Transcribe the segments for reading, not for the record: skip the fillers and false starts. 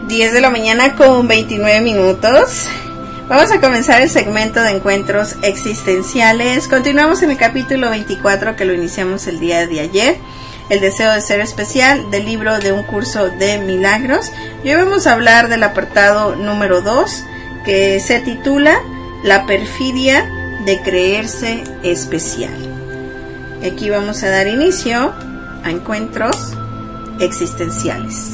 10 de la mañana con 29 minutos. Vamos a comenzar el segmento de encuentros existenciales. Continuamos en el capítulo 24 que lo iniciamos el día de ayer. El deseo de ser especial, del libro de un curso de milagros. Y hoy vamos a hablar del apartado número 2, que se titula La perfidia de creerse especial. Aquí vamos a dar inicio a encuentros existenciales.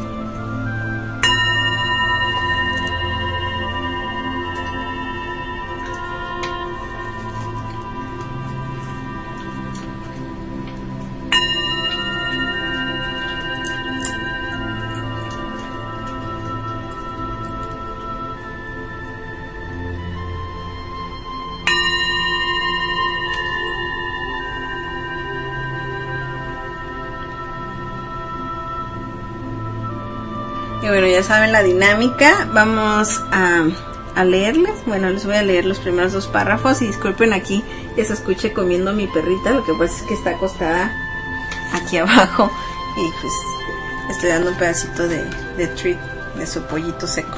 Y bueno, ya saben la dinámica. Vamos a leerles. Bueno, les voy a leer los primeros 2 párrafos. Y disculpen aquí que se escuche comiendo mi perrita. Lo que pasa es que está acostada aquí abajo. Y pues estoy dando un pedacito de treat de su pollito seco.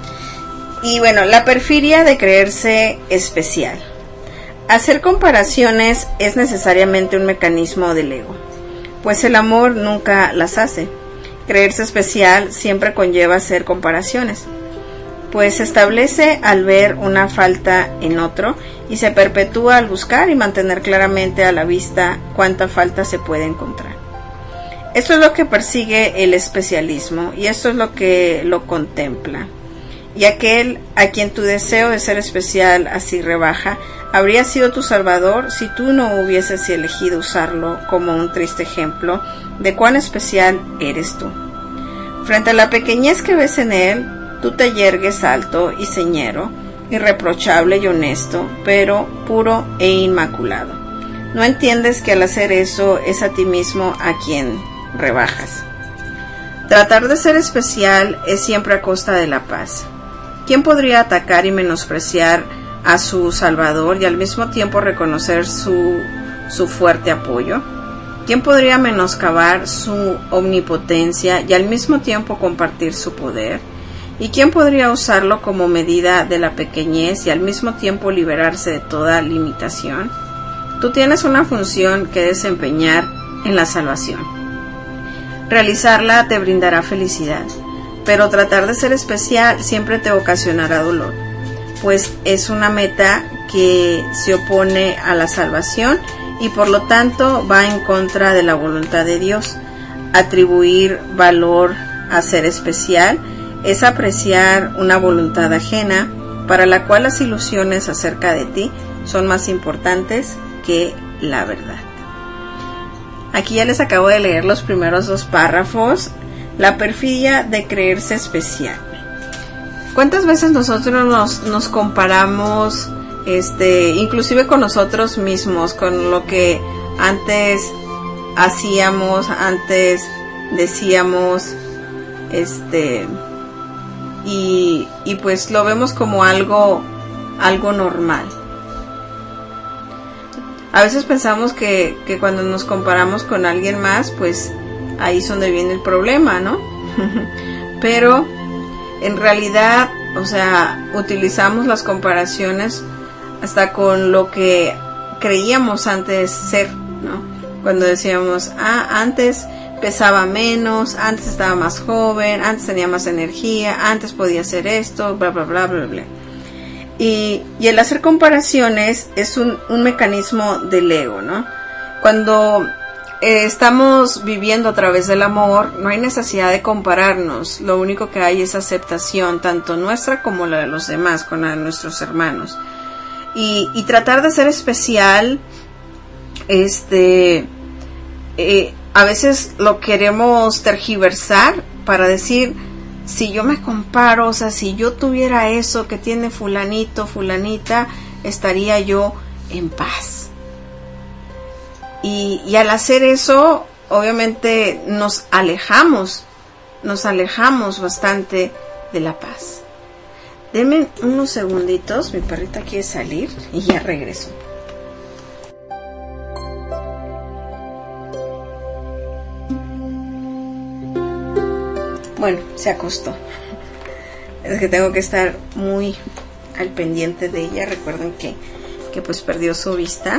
Y bueno, la perfidia de creerse especial. Hacer comparaciones es necesariamente un mecanismo del ego, pues el amor nunca las hace. Creerse especial siempre conlleva hacer comparaciones, pues se establece al ver una falta en otro y se perpetúa al buscar y mantener claramente a la vista cuánta falta se puede encontrar. Esto es lo que persigue el especialismo y esto es lo que lo contempla. Y aquel a quien tu deseo de ser especial así rebaja, habría sido tu salvador si tú no hubieses elegido usarlo como un triste ejemplo de cuán especial eres tú. Frente a la pequeñez que ves en él, tú te yergues alto y señero, irreprochable y honesto, pero puro e inmaculado. No entiendes que al hacer eso es a ti mismo a quien rebajas. Tratar de ser especial es siempre a costa de la paz. ¿Quién podría atacar y menospreciar a su salvador y al mismo tiempo reconocer su fuerte apoyo? ¿Quién podría menoscabar su omnipotencia y al mismo tiempo compartir su poder? ¿Y quién podría usarlo como medida de la pequeñez y al mismo tiempo liberarse de toda limitación? Tú tienes una función que desempeñar en la salvación. Realizarla te brindará felicidad, pero tratar de ser especial siempre te ocasionará dolor, pues es una meta que se opone a la salvación y por lo tanto va en contra de la voluntad de Dios. Atribuir valor a ser especial es apreciar una voluntad ajena para la cual las ilusiones acerca de ti son más importantes que la verdad. Aquí ya les acabo de leer los primeros 2 párrafos. La perfidia de creerse especial. ¿Cuántas veces nosotros nos comparamos, inclusive con nosotros mismos, con lo que antes hacíamos, antes decíamos, y pues lo vemos como algo normal? A veces pensamos que cuando nos comparamos con alguien más, pues ahí es donde viene el problema, ¿no? Pero en realidad, o sea, utilizamos las comparaciones hasta con lo que creíamos antes ser, ¿no? Cuando decíamos, antes pesaba menos, antes estaba más joven, antes tenía más energía, antes podía hacer esto, bla, bla, bla, bla, bla. Y el hacer comparaciones es un mecanismo del ego, ¿no? Cuando estamos viviendo a través del amor, no hay necesidad de compararnos. Lo único que hay es aceptación, tanto nuestra como la de los demás, con la de nuestros hermanos. Y tratar de ser especial, a veces lo queremos tergiversar para decir, si yo me comparo, o sea, si yo tuviera eso que tiene fulanito, fulanita, estaría yo en paz. Y al hacer eso, obviamente nos alejamos bastante de la paz. Denme unos segunditos, mi perrita quiere salir y ya regreso. Bueno, se acostó. Es que tengo que estar muy al pendiente de ella. Recuerden que pues perdió su vista.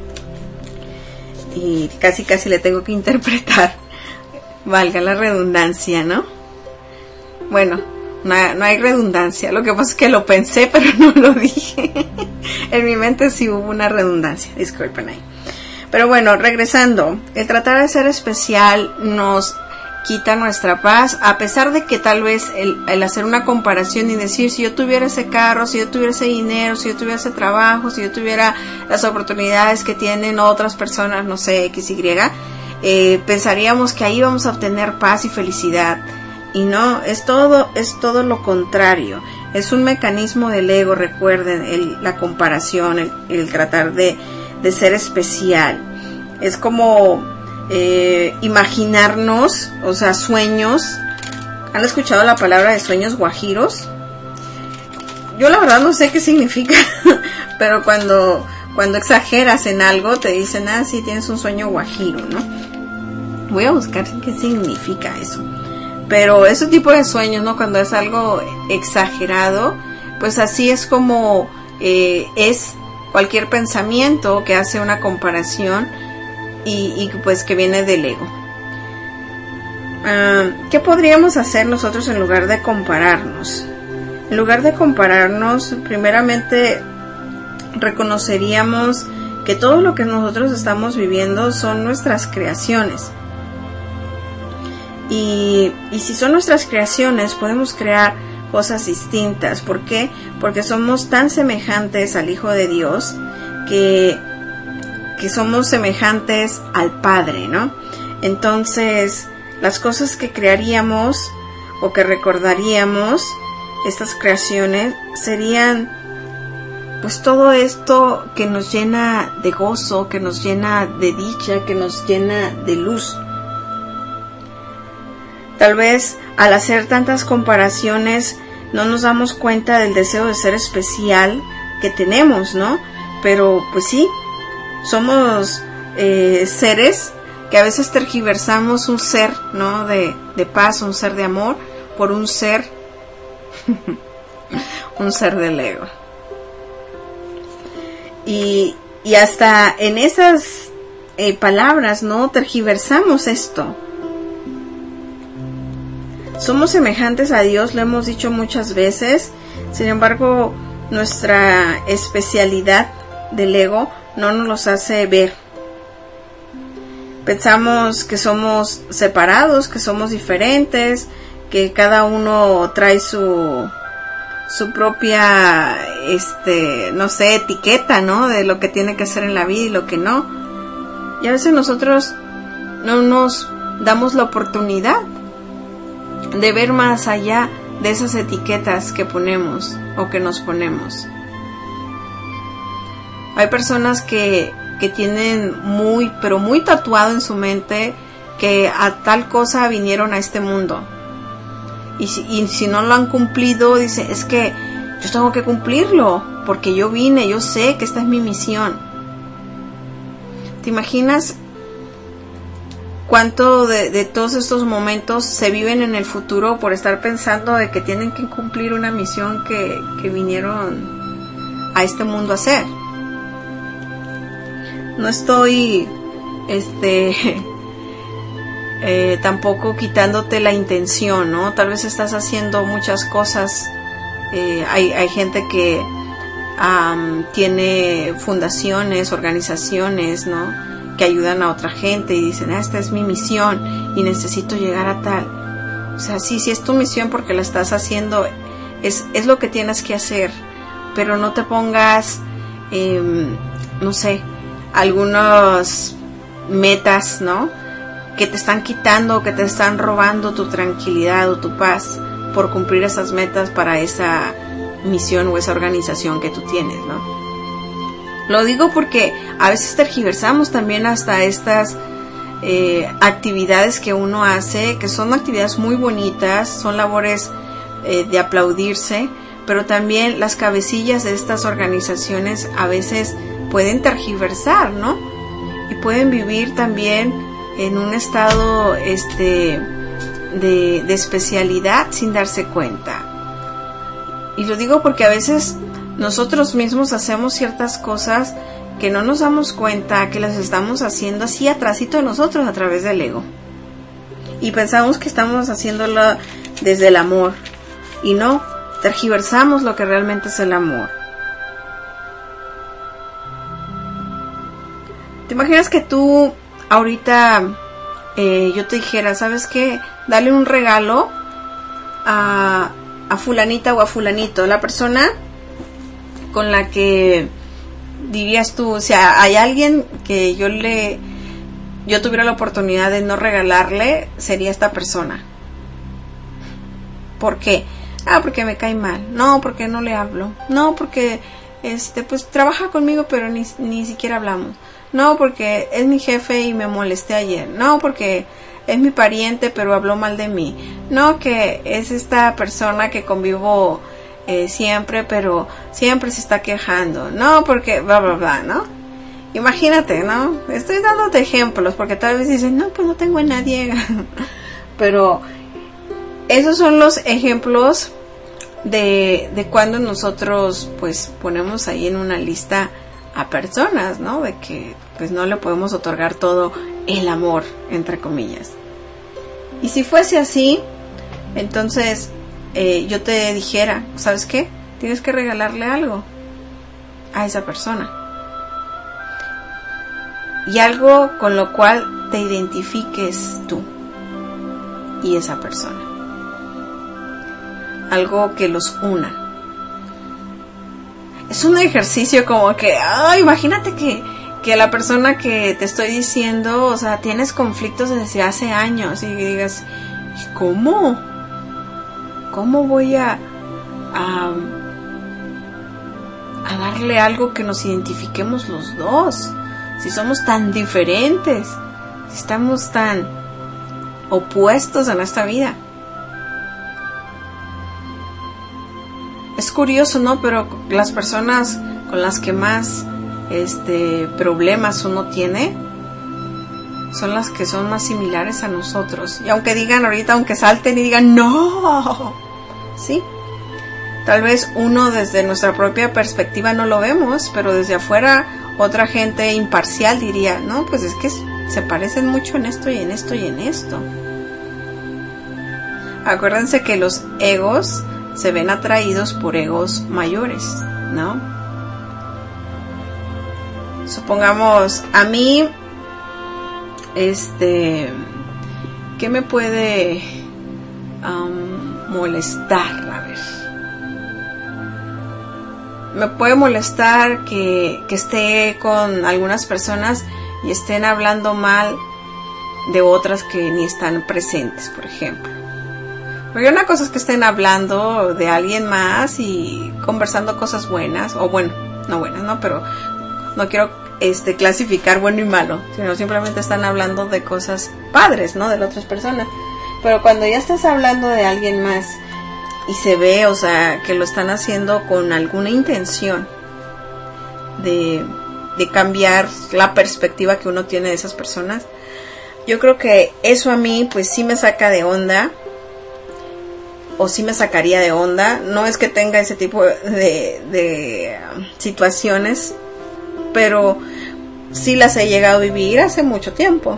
Y casi le tengo que interpretar. Valga la redundancia, ¿no? Bueno, no hay redundancia. Lo que pasa es que lo pensé, pero no lo dije. En mi mente sí hubo una redundancia. Disculpen ahí. Pero bueno, regresando. El tratar de ser especial nos quita nuestra paz, a pesar de que tal vez el hacer una comparación y decir, si yo tuviera ese carro, si yo tuviera ese dinero, si yo tuviera ese trabajo, si yo tuviera las oportunidades que tienen otras personas, no sé, XY, pensaríamos que ahí vamos a obtener paz y felicidad. Y no, es todo lo contrario. Es un mecanismo del ego, recuerden, la comparación, el tratar de ser especial. Es como imaginarnos, o sea, sueños. ¿Han escuchado la palabra de sueños guajiros? Yo la verdad no sé qué significa, pero cuando exageras en algo te dicen, sí, tienes un sueño guajiro, ¿no? Voy a buscar qué significa eso. Pero ese tipo de sueños, ¿no? Cuando es algo exagerado, pues así es como es cualquier pensamiento que hace una comparación y pues que viene del ego. ¿Qué podríamos hacer nosotros en lugar de compararnos? En lugar de compararnos, primeramente reconoceríamos que todo lo que nosotros estamos viviendo son nuestras creaciones. Y si son nuestras creaciones, podemos crear cosas distintas. ¿Por qué? Porque somos tan semejantes al Hijo de Dios que somos semejantes al Padre, ¿no? Entonces, las cosas que crearíamos o que recordaríamos, estas creaciones, serían pues todo esto que nos llena de gozo, que nos llena de dicha, que nos llena de luz. Tal vez al hacer tantas comparaciones no nos damos cuenta del deseo de ser especial que tenemos, ¿no? Pero pues sí, somos seres que a veces tergiversamos un ser, ¿no? De paz, un ser de amor, por un ser un ser del ego. Y hasta en esas palabras, ¿no? Tergiversamos esto. Somos semejantes a Dios, lo hemos dicho muchas veces. Sin embargo, nuestra especialidad del ego no nos los hace ver. Pensamos que somos separados, que somos diferentes, que cada uno trae su propia, no sé, etiqueta, ¿no? De lo que tiene que hacer en la vida y lo que no. Y a veces nosotros no nos damos la oportunidad de ver más allá de esas etiquetas que ponemos o que nos ponemos. Hay personas que tienen pero muy tatuado en su mente que a tal cosa vinieron a este mundo. Y si no lo han cumplido, dice, es que yo tengo que cumplirlo, porque yo vine, yo sé que esta es mi misión. ¿Te imaginas cuánto de todos estos momentos se viven en el futuro por estar pensando de que tienen que cumplir una misión que vinieron a este mundo a hacer? No estoy tampoco quitándote la intención, ¿no? Tal vez estás haciendo muchas cosas. Hay gente que tiene fundaciones, organizaciones, ¿no? Que ayudan a otra gente y dicen, esta es mi misión y necesito llegar a tal. O sea, sí es tu misión porque la estás haciendo, es lo que tienes que hacer, pero no te pongas, no sé, algunas metas, ¿no? Que te están quitando, que te están robando tu tranquilidad o tu paz por cumplir esas metas para esa misión o esa organización que tú tienes, ¿no? Lo digo porque a veces tergiversamos también hasta estas actividades que uno hace, que son actividades muy bonitas, son labores de aplaudirse, pero también las cabecillas de estas organizaciones a veces pueden tergiversar, ¿no? Y pueden vivir también en un estado de especialidad sin darse cuenta. Y lo digo porque a veces nosotros mismos hacemos ciertas cosas que no nos damos cuenta que las estamos haciendo así atrásito de nosotros a través del ego. Y pensamos que estamos haciéndolo desde el amor. Y no, tergiversamos lo que realmente es el amor. ¿Te imaginas que tú ahorita yo te dijera, ¿sabes qué? Dale un regalo a fulanita o a fulanito, la persona con la que dirías tú, o sea, hay alguien que yo tuviera la oportunidad de no regalarle, sería esta persona. ¿Por qué? Porque me cae mal. No, porque no le hablo. No, porque pues trabaja conmigo pero ni siquiera hablamos. No, porque es mi jefe y me molesté ayer. No, porque es mi pariente pero habló mal de mí. No, que es esta persona que convivo siempre pero siempre se está quejando. No, porque bla bla bla, ¿no? Imagínate, ¿no? Estoy dándote ejemplos porque tal vez dices, no, pues no tengo a nadie. Pero esos son los ejemplos de cuando nosotros pues ponemos ahí en una lista a personas, ¿no? De que pues no le podemos otorgar todo el amor, entre comillas. Y si fuese así, entonces yo te dijera, ¿sabes qué? Tienes que regalarle algo a esa persona. Y algo con lo cual te identifiques tú y esa persona. Algo que los una. Es un ejercicio como que, imagínate que la persona que te estoy diciendo, o sea, tienes conflictos desde hace años y digas, ¿cómo? ¿Cómo voy a darle algo que nos identifiquemos los dos? Si somos tan diferentes, si estamos tan opuestos en esta vida. Es curioso, ¿no? Pero las personas con las que más problemas uno tiene son las que son más similares a nosotros. Y aunque digan ahorita, aunque salten y digan ¡no! ¿Sí? Tal vez uno desde nuestra propia perspectiva no lo vemos, pero desde afuera otra gente imparcial diría, no, pues es que se parecen mucho en esto y en esto y en esto. Acuérdense que los egos se ven atraídos por egos mayores, ¿no? Supongamos, a mí, ¿qué me puede molestar? A ver. Me puede molestar que esté con algunas personas y estén hablando mal de otras que ni están presentes, por ejemplo. Porque una cosa es que estén hablando de alguien más y conversando cosas buenas, o bueno, no buenas, ¿no? Pero no quiero clasificar bueno y malo, sino simplemente están hablando de cosas padres, ¿no? De las otras personas. Pero cuando ya estás hablando de alguien más y se ve, o sea, que lo están haciendo con alguna intención de cambiar la perspectiva que uno tiene de esas personas, yo creo que eso a mí pues sí me saca de onda, o sí me sacaría de onda. No es que tenga ese tipo de situaciones, pero sí las he llegado a vivir hace mucho tiempo.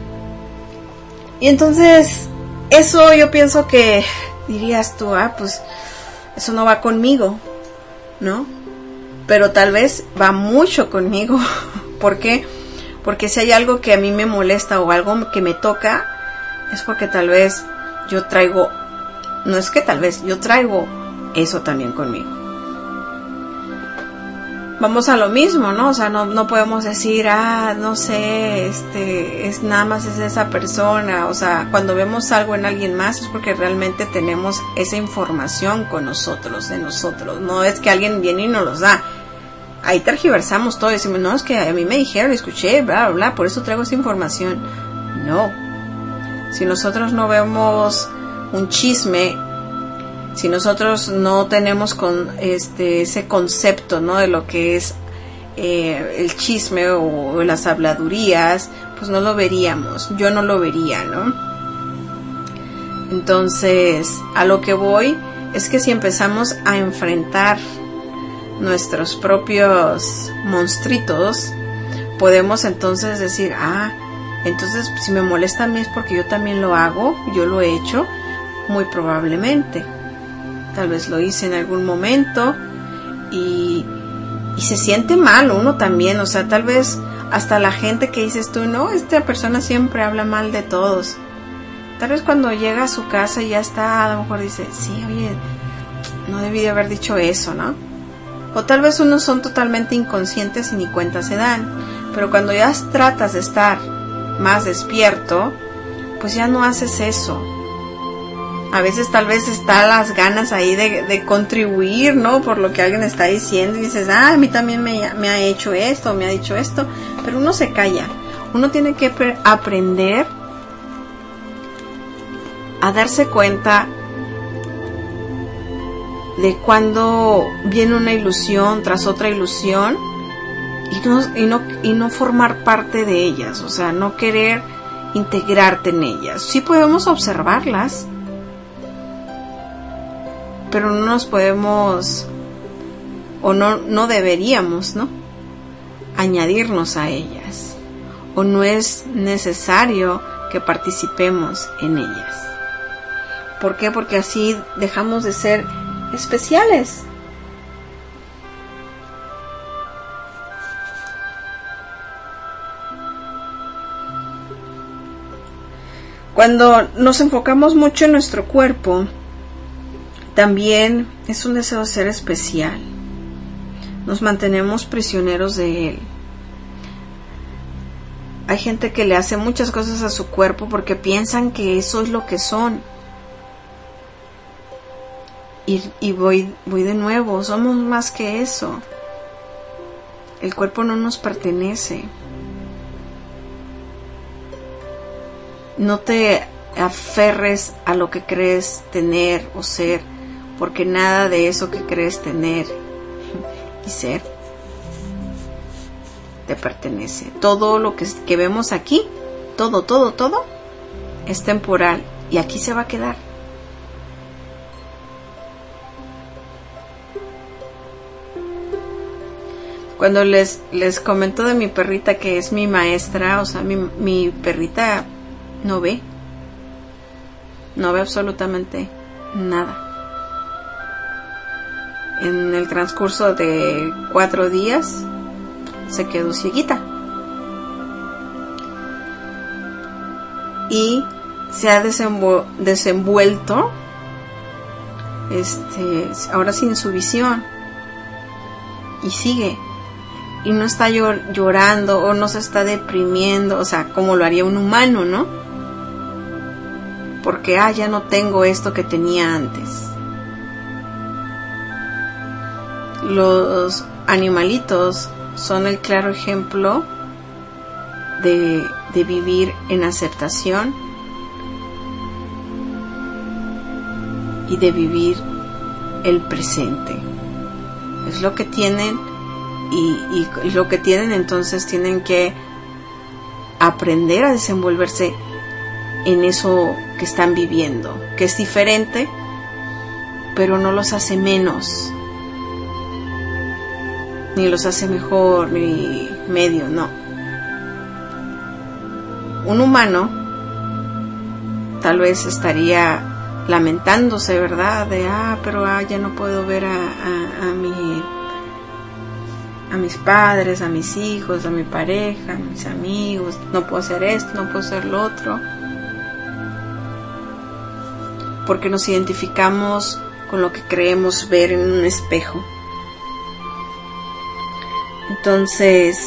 Y entonces eso yo pienso que dirías tú, pues eso no va conmigo, ¿no? Pero tal vez va mucho conmigo. ¿Por qué? Porque si hay algo que a mí me molesta o algo que me toca, es porque tal vez yo traigo, no es que tal vez, yo traigo eso también conmigo. Vamos a lo mismo, ¿no? O sea, no podemos decir, no sé, es nada más es esa persona. O sea, cuando vemos algo en alguien más es porque realmente tenemos esa información con nosotros, de nosotros. No es que alguien viene y nos los da. Ahí tergiversamos todo y decimos, no, es que a mí me dijeron, escuché, bla, bla, bla, por eso traigo esa información. No. Si nosotros no vemos un chisme, si nosotros no tenemos con ese concepto, ¿no? De lo que es el chisme o las habladurías, pues no lo veríamos. Yo no lo vería, ¿no? Entonces, a lo que voy es que si empezamos a enfrentar nuestros propios monstruitos, podemos entonces decir, entonces si me molesta a mí es porque yo también lo hago, yo lo he hecho, muy probablemente. Tal vez lo hice en algún momento y se siente mal uno también, o sea, tal vez hasta la gente que dices tú, no, esta persona siempre habla mal de todos. Tal vez cuando llega a su casa y ya está, a lo mejor dice, sí, oye, no debí de haber dicho eso, ¿no? O tal vez unos son totalmente inconscientes y ni cuenta se dan. Pero cuando ya tratas de estar más despierto, pues ya no haces eso. A veces tal vez están las ganas ahí de contribuir, ¿no? Por lo que alguien está diciendo y dices, a mí también me ha hecho esto, me ha dicho esto. Pero uno se calla. Uno tiene que aprender a darse cuenta de cuando viene una ilusión tras otra ilusión y no formar parte de ellas, o sea, no querer integrarte en ellas. Sí podemos observarlas, pero no nos podemos, o no deberíamos, ¿no?, añadirnos a ellas, o no es necesario que participemos en ellas. ¿Por qué? Porque así dejamos de ser especiales. Cuando nos enfocamos mucho en nuestro cuerpo, también es un deseo de ser especial. Nos mantenemos prisioneros de él. Hay gente que le hace muchas cosas a su cuerpo porque piensan que eso es lo que son. Y voy de nuevo, somos más que eso. El cuerpo no nos pertenece. No te aferres a lo que crees tener o ser, porque nada de eso que crees tener y ser te pertenece. Todo lo que vemos aquí, todo es temporal y aquí se va a quedar. Cuando les comento de mi perrita que es mi maestra, o sea, mi perrita no ve absolutamente nada. En el transcurso de 4 días se quedó cieguita y se ha desenvuelto ahora sin su visión y sigue. Y no está llorando o no se está deprimiendo, o sea, como lo haría un humano, ¿no? Porque, ya no tengo esto que tenía antes. Los animalitos son el claro ejemplo de vivir en aceptación y de vivir el presente. Es lo que tienen. Y lo que tienen, entonces tienen que aprender a desenvolverse en eso que están viviendo, que es diferente, pero no los hace menos, ni los hace mejor, ni medio, no. Un humano tal vez estaría lamentándose, ¿verdad? De, pero ya no puedo ver a mis padres, a mis hijos, a mi pareja, a mis amigos, no puedo hacer esto, no puedo hacer lo otro, porque nos identificamos con lo que creemos ver en un espejo. Entonces,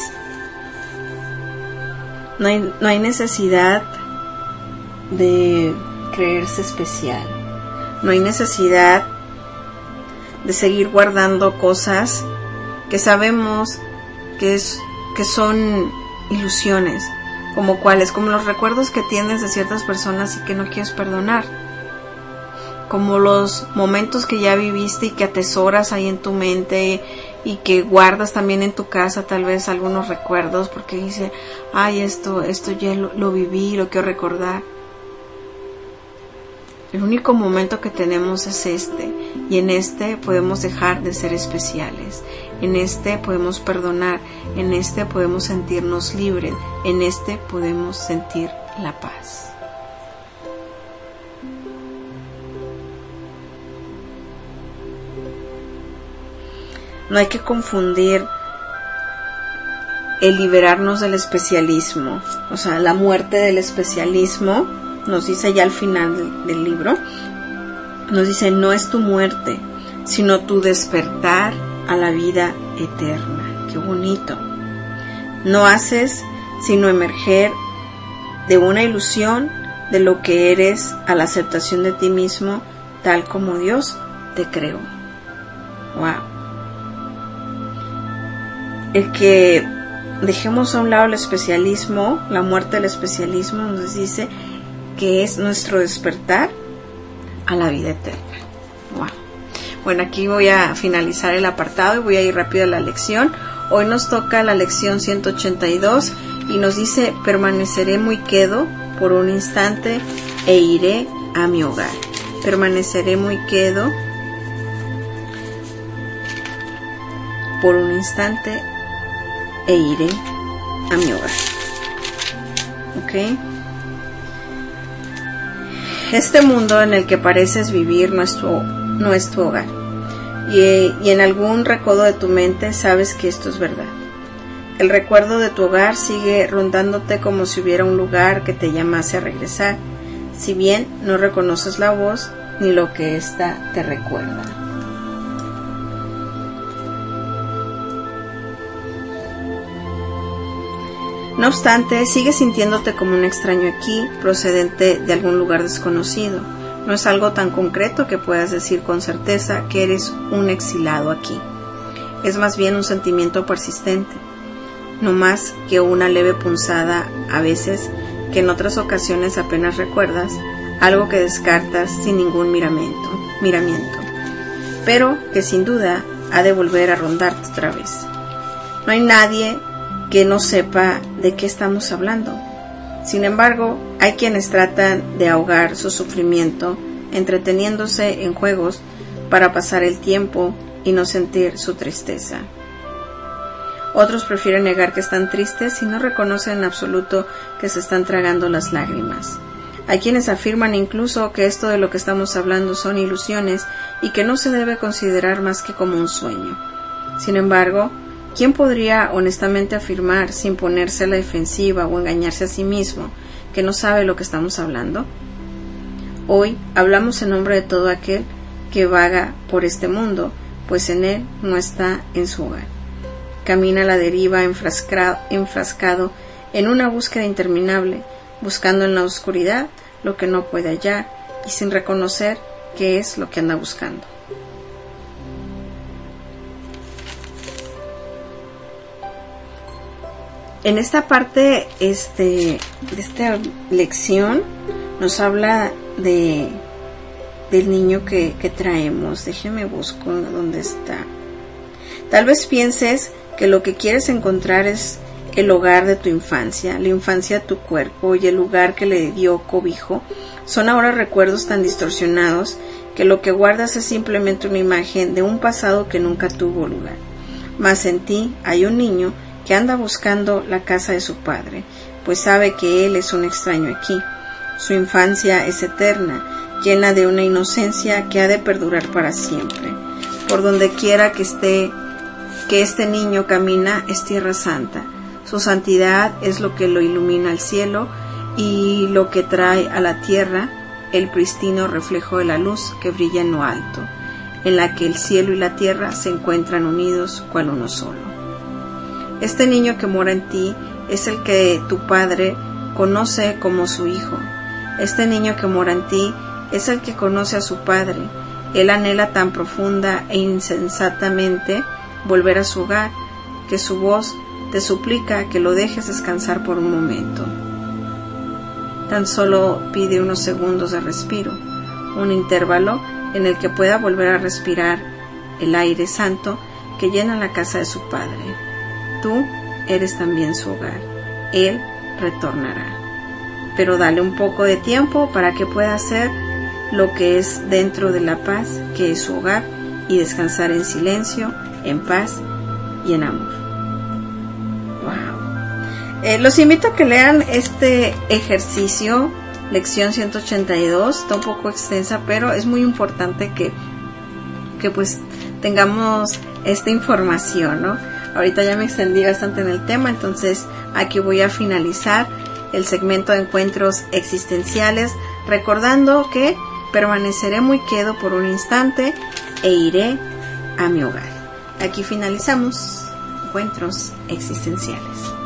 no hay necesidad de creerse especial, no hay necesidad de seguir guardando cosas que sabemos que son ilusiones, como cuáles, como los recuerdos que tienes de ciertas personas y que no quieres perdonar, como los momentos que ya viviste y que atesoras ahí en tu mente y que guardas también en tu casa tal vez algunos recuerdos porque dice, esto ya lo viví, lo quiero recordar. El único momento que tenemos es este, y en este podemos dejar de ser especiales, en este podemos perdonar, en este podemos sentirnos libres, en este podemos sentir la paz. No hay que confundir el liberarnos del especialismo, o sea, la muerte del especialismo, nos dice ya al final del libro, nos dice, no es tu muerte, sino tu despertar a la vida eterna. ¡Qué bonito! No haces sino emerger de una ilusión de lo que eres a la aceptación de ti mismo, tal como Dios te creó. ¡Wow! El que dejemos a un lado el especialismo, la muerte del especialismo, nos dice que es nuestro despertar a la vida eterna. Wow. Bueno, aquí voy a finalizar el apartado y voy a ir rápido a la lección. Hoy nos toca la lección 182 y nos dice, permaneceré muy quedo por un instante e iré a mi hogar. Permaneceré muy quedo por un instante e iré a mi hogar. ¿Ok? Este mundo en el que pareces vivir no es tu hogar. Y en algún recodo de tu mente sabes que esto es verdad. El recuerdo de tu hogar sigue rondándote como si hubiera un lugar que te llamase a regresar, si bien no reconoces la voz ni lo que ésta te recuerda. No obstante, sigues sintiéndote como un extraño aquí, procedente de algún lugar desconocido. No es algo tan concreto que puedas decir con certeza que eres un exilado aquí. Es más bien un sentimiento persistente, no más que una leve punzada a veces que en otras ocasiones apenas recuerdas, algo que descartas sin ningún miramiento, pero que sin duda ha de volver a rondarte otra vez. No hay nadie que no sepa de qué estamos hablando. Sin embargo, hay quienes tratan de ahogar su sufrimiento entreteniéndose en juegos para pasar el tiempo y no sentir su tristeza. Otros prefieren negar que están tristes y no reconocen en absoluto que se están tragando las lágrimas. Hay quienes afirman incluso que esto de lo que estamos hablando son ilusiones y que no se debe considerar más que como un sueño. Sin embargo, ¿quién podría honestamente afirmar, sin ponerse a la defensiva o engañarse a sí mismo, que no sabe lo que estamos hablando? Hoy hablamos en nombre de todo aquel que vaga por este mundo, pues en él no está en su hogar. Camina a la deriva enfrascado en una búsqueda interminable, buscando en la oscuridad lo que no puede hallar y sin reconocer qué es lo que anda buscando. En esta parte de esta lección nos habla del niño que traemos. Déjeme busco dónde está. Tal vez pienses que lo que quieres encontrar es el hogar de tu infancia, la infancia de tu cuerpo y el lugar que le dio cobijo. Son ahora recuerdos tan distorsionados que lo que guardas es simplemente una imagen de un pasado que nunca tuvo lugar. Mas en ti hay un niño que anda buscando la casa de su padre, pues sabe que él es un extraño aquí. Su infancia es eterna, llena de una inocencia que ha de perdurar para siempre. Por donde quiera que este niño camina es tierra santa. Su santidad es lo que lo ilumina al cielo y lo que trae a la tierra el pristino reflejo de la luz que brilla en lo alto, en la que el cielo y la tierra se encuentran unidos cual uno solo. Este niño que mora en ti es el que tu padre conoce como su hijo. Este niño que mora en ti es el que conoce a su padre. Él anhela tan profunda e insensatamente volver a su hogar, que su voz te suplica que lo dejes descansar por un momento. Tan solo pide unos segundos de respiro, un intervalo en el que pueda volver a respirar el aire santo que llena la casa de su padre. Tú eres también su hogar. Él retornará. Pero dale un poco de tiempo para que pueda hacer lo que es dentro de la paz, que es su hogar, y descansar en silencio, en paz y en amor. Wow. Los invito a que lean este ejercicio, lección 182, está un poco extensa, pero es muy importante que pues tengamos esta información, ¿no? Ahorita ya me extendí bastante en el tema, entonces aquí voy a finalizar el segmento de encuentros existenciales, recordando que permaneceré muy quedo por un instante e iré a mi hogar. Aquí finalizamos encuentros existenciales.